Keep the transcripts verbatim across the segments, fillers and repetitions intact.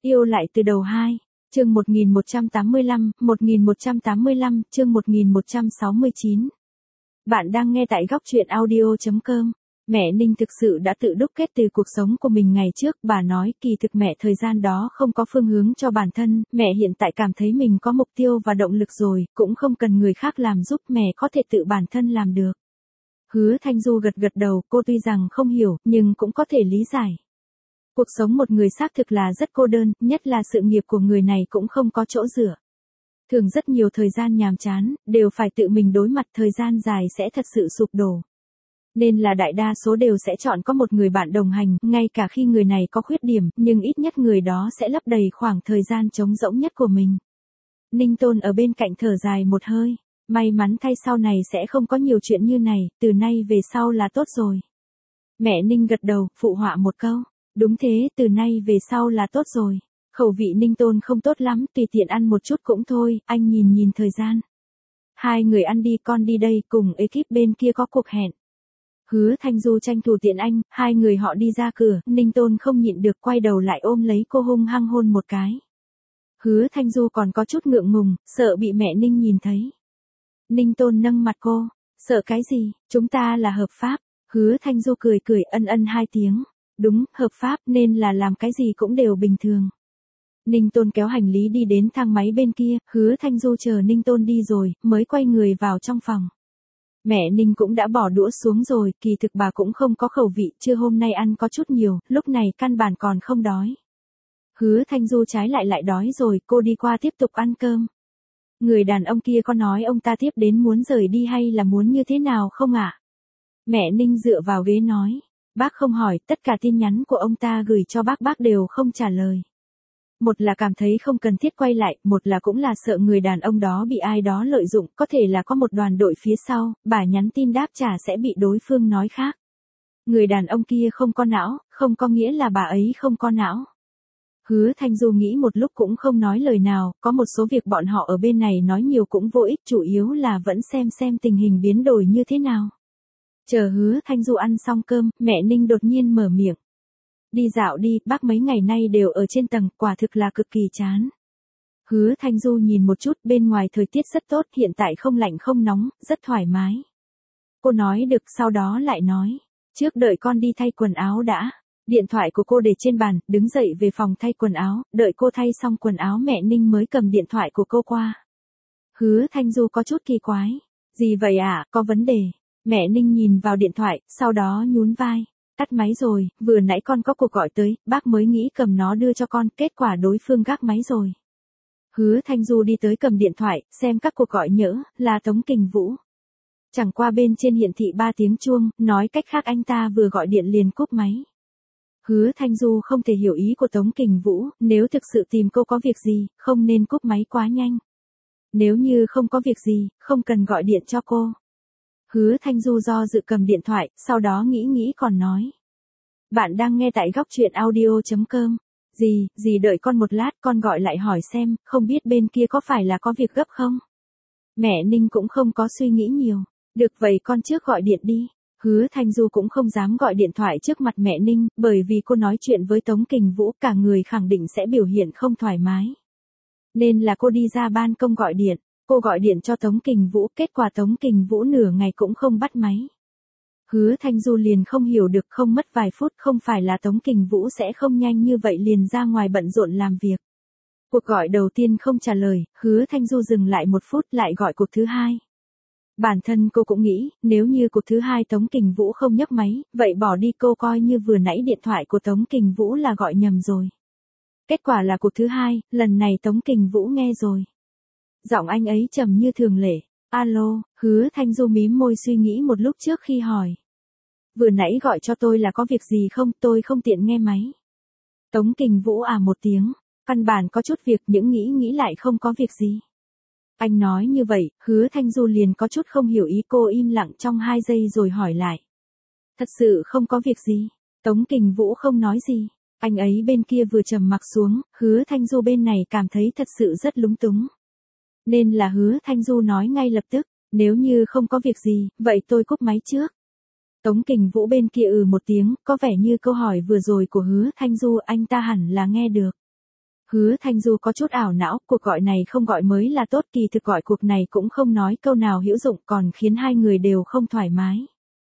Yêu lại từ đầu hai, chương một nghìn một trăm tám mươi lăm, một nghìn một trăm tám mươi lăm, chương một nghìn một trăm sáu mươi chín. Bạn đang nghe tại góc truyện audio chấm com. Mẹ Ninh thực sự đã tự đúc kết từ cuộc sống của mình ngày trước, bà nói kỳ thực mẹ thời gian đó không có phương hướng cho bản thân, mẹ hiện tại cảm thấy mình có mục tiêu và động lực rồi, cũng không cần người khác làm giúp, mẹ có thể tự bản thân làm được. Hứa Thanh Du gật gật đầu, cô tuy rằng không hiểu, nhưng cũng có thể lý giải. Cuộc sống một người xác thực là rất cô đơn, nhất là sự nghiệp của người này cũng không có chỗ dựa. Thường rất nhiều thời gian nhàm chán, đều phải tự mình đối mặt, thời gian dài sẽ thật sự sụp đổ. Nên là đại đa số đều sẽ chọn có một người bạn đồng hành, ngay cả khi người này có khuyết điểm, nhưng ít nhất người đó sẽ lấp đầy khoảng thời gian trống rỗng nhất của mình. Ninh Tôn ở bên cạnh thở dài một hơi, may mắn thay sau này sẽ không có nhiều chuyện như này, từ nay về sau là tốt rồi. Mẹ Ninh gật đầu, phụ họa một câu. Đúng thế, từ nay về sau là tốt rồi. Khẩu vị Ninh Tôn không tốt lắm, tùy tiện ăn một chút cũng thôi, anh nhìn nhìn thời gian. Hai người ăn đi, con đi đây, cùng ekip bên kia có cuộc hẹn. Hứa Thanh Du tranh thủ tiện anh, hai người họ đi ra cửa, Ninh Tôn không nhịn được quay đầu lại ôm lấy cô hung hăng hôn một cái. Hứa Thanh Du còn có chút ngượng ngùng, sợ bị mẹ Ninh nhìn thấy. Ninh Tôn nâng mặt cô, sợ cái gì, chúng ta là hợp pháp. Hứa Thanh Du cười cười ân ân hai tiếng. Đúng, hợp pháp nên là làm cái gì cũng đều bình thường. Ninh Tôn kéo hành lý đi đến thang máy bên kia, Hứa Thanh Du chờ Ninh Tôn đi rồi, mới quay người vào trong phòng. Mẹ Ninh cũng đã bỏ đũa xuống rồi, kỳ thực bà cũng không có khẩu vị, trưa hôm nay ăn có chút nhiều, lúc này căn bản còn không đói. Hứa Thanh Du trái lại lại đói rồi, cô đi qua tiếp tục ăn cơm. Người đàn ông kia có nói ông ta tiếp đến muốn rời đi hay là muốn như thế nào không ạ? Mẹ Ninh dựa vào ghế nói. Bác không hỏi, tất cả tin nhắn của ông ta gửi cho bác bác đều không trả lời. Một là cảm thấy không cần thiết quay lại, một là cũng là sợ người đàn ông đó bị ai đó lợi dụng, có thể là có một đoàn đội phía sau, bà nhắn tin đáp trả sẽ bị đối phương nói khác. Người đàn ông kia không có não, không có nghĩa là bà ấy không có não. Hứa Thanh Du nghĩ một lúc cũng không nói lời nào, có một số việc bọn họ ở bên này nói nhiều cũng vô ích, chủ yếu là vẫn xem xem tình hình biến đổi như thế nào. Chờ Hứa Thanh Du ăn xong cơm, mẹ Ninh đột nhiên mở miệng. Đi dạo đi, bác mấy ngày nay đều ở trên tầng, quả thực là cực kỳ chán. Hứa Thanh Du nhìn một chút, bên ngoài thời tiết rất tốt, hiện tại không lạnh không nóng, rất thoải mái. Cô nói được, sau đó lại nói. Trước đợi con đi thay quần áo đã. Điện thoại của cô để trên bàn, đứng dậy về phòng thay quần áo, đợi cô thay xong quần áo mẹ Ninh mới cầm điện thoại của cô qua. Hứa Thanh Du có chút kỳ quái. Gì vậy ạ, à, có vấn đề. Mẹ Ninh nhìn vào điện thoại, sau đó nhún vai. Tắt máy rồi, vừa nãy con có cuộc gọi tới, bác mới nghĩ cầm nó đưa cho con, kết quả đối phương gác máy rồi. Hứa Thanh Du đi tới cầm điện thoại, xem các cuộc gọi nhỡ, là Tống Kình Vũ. Chẳng qua bên trên hiển thị ba tiếng chuông, nói cách khác anh ta vừa gọi điện liền cúp máy. Hứa Thanh Du không thể hiểu ý của Tống Kình Vũ, nếu thực sự tìm cô có việc gì, không nên cúp máy quá nhanh. Nếu như không có việc gì, không cần gọi điện cho cô. Hứa Thanh Du do dự cầm điện thoại, sau đó nghĩ nghĩ còn nói. Bạn đang nghe tại góc truyện audio chấm com. Gì, gì đợi con một lát, con gọi lại hỏi xem, không biết bên kia có phải là có việc gấp không? Mẹ Ninh cũng không có suy nghĩ nhiều. Được vậy con trước gọi điện đi. Hứa Thanh Du cũng không dám gọi điện thoại trước mặt mẹ Ninh, bởi vì cô nói chuyện với Tống Kình Vũ, cả người khẳng định sẽ biểu hiện không thoải mái. Nên là cô đi ra ban công gọi điện. Cô gọi điện cho Tống Kình Vũ, kết quả Tống Kình Vũ nửa ngày cũng không bắt máy. Hứa Thanh Du liền không hiểu được, không mất vài phút, không phải là Tống Kình Vũ sẽ không nhanh như vậy liền ra ngoài bận rộn làm việc. Cuộc gọi đầu tiên không trả lời, Hứa Thanh Du dừng lại một phút lại gọi cuộc thứ hai. Bản thân cô cũng nghĩ, nếu như cuộc thứ hai Tống Kình Vũ không nhấc máy, vậy bỏ đi, cô coi như vừa nãy điện thoại của Tống Kình Vũ là gọi nhầm rồi. Kết quả là cuộc thứ hai, lần này Tống Kình Vũ nghe rồi. Giọng anh ấy trầm như thường lệ. Alo, Hứa Thanh Du mím môi suy nghĩ một lúc trước khi hỏi. Vừa nãy gọi cho tôi là có việc gì không, tôi không tiện nghe máy. Tống Kình Vũ à một tiếng, căn bản có chút việc, những nghĩ nghĩ lại không có việc gì. Anh nói như vậy, Hứa Thanh Du liền có chút không hiểu ý, cô im lặng trong hai giây rồi hỏi lại. Thật sự không có việc gì. Tống Kình Vũ không nói gì. Anh ấy bên kia vừa trầm mặc xuống, Hứa Thanh Du bên này cảm thấy thật sự rất lúng túng. Nên là Hứa Thanh Du nói ngay lập tức, nếu như không có việc gì, vậy tôi cúp máy trước. Tống Kình Vũ bên kia ừ một tiếng, có vẻ như câu hỏi vừa rồi của Hứa Thanh Du anh ta hẳn là nghe được. Hứa Thanh Du có chút ảo não, cuộc gọi này không gọi mới là tốt, kỳ thực gọi cuộc này cũng không nói câu nào hữu dụng còn khiến hai người đều không thoải mái.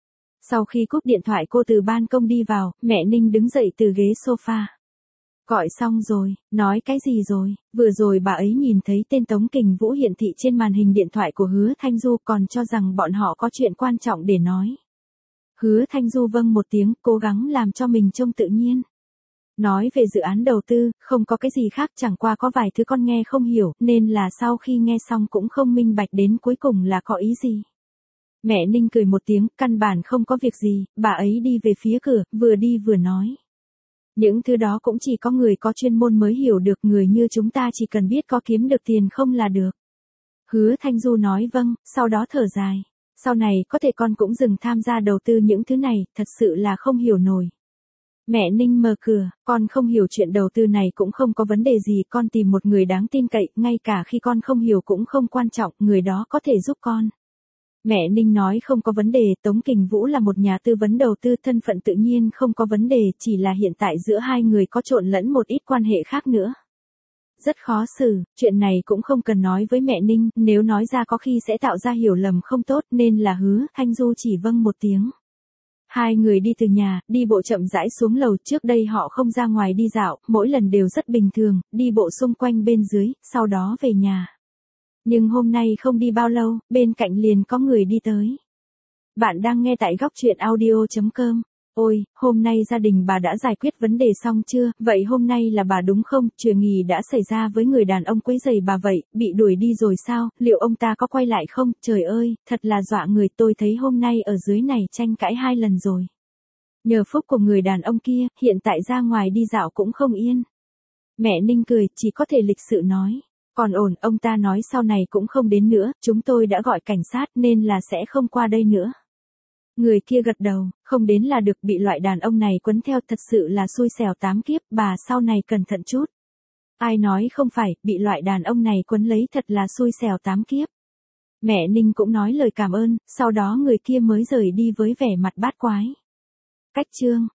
Sau khi cúp điện thoại cô từ ban công đi vào, mẹ Ninh đứng dậy từ ghế sofa. Gọi xong rồi, nói cái gì rồi, vừa rồi bà ấy nhìn thấy tên Tống Kình Vũ hiển thị trên màn hình điện thoại của Hứa Thanh Du còn cho rằng bọn họ có chuyện quan trọng để nói. Hứa Thanh Du vâng một tiếng, cố gắng làm cho mình trông tự nhiên. Nói về dự án đầu tư, không có cái gì khác chẳng qua có vài thứ con nghe không hiểu nên là sau khi nghe xong cũng không minh bạch đến cuối cùng là có ý gì. Mẹ Ninh cười một tiếng, căn bản không có việc gì, bà ấy đi về phía cửa, vừa đi vừa nói. Những thứ đó cũng chỉ có người có chuyên môn mới hiểu được, người như chúng ta chỉ cần biết có kiếm được tiền không là được. Hứa Thanh Du nói vâng, sau đó thở dài. Sau này có thể con cũng dừng tham gia đầu tư những thứ này, thật sự là không hiểu nổi. Mẹ Ninh mở cửa, con không hiểu chuyện đầu tư này cũng không có vấn đề gì, con tìm một người đáng tin cậy, ngay cả khi con không hiểu cũng không quan trọng, người đó có thể giúp con. Mẹ Ninh nói không có vấn đề, Tống Kình Vũ là một nhà tư vấn đầu tư, thân phận tự nhiên không có vấn đề, chỉ là hiện tại giữa hai người có trộn lẫn một ít quan hệ khác nữa. Rất khó xử, chuyện này cũng không cần nói với mẹ Ninh, nếu nói ra có khi sẽ tạo ra hiểu lầm không tốt nên là Hứa Thanh Du chỉ vâng một tiếng. Hai người đi từ nhà, đi bộ chậm rãi xuống lầu, trước đây họ không ra ngoài đi dạo, mỗi lần đều rất bình thường, đi bộ xung quanh bên dưới, sau đó về nhà. Nhưng hôm nay không đi bao lâu, bên cạnh liền có người đi tới. Bạn đang nghe tại góc truyện audio chấm com. Ôi, hôm nay gia đình bà đã giải quyết vấn đề xong chưa, vậy hôm nay là bà đúng không, chuyện nghỉ đã xảy ra với người đàn ông quấy rầy bà vậy, bị đuổi đi rồi sao, liệu ông ta có quay lại không, trời ơi, thật là dọa người, tôi thấy hôm nay ở dưới này tranh cãi hai lần rồi. Nhờ phúc của người đàn ông kia, hiện tại ra ngoài đi dạo cũng không yên. Mẹ Ninh cười, chỉ có thể lịch sự nói. Còn ổn, ông ta nói sau này cũng không đến nữa, chúng tôi đã gọi cảnh sát nên là sẽ không qua đây nữa. Người kia gật đầu, không đến là được, bị loại đàn ông này quấn theo thật sự là xui xẻo tám kiếp, bà sau này cẩn thận chút. Ai nói không phải, bị loại đàn ông này quấn lấy thật là xui xẻo tám kiếp. Mẹ Ninh cũng nói lời cảm ơn, sau đó người kia mới rời đi với vẻ mặt bát quái. Cách chương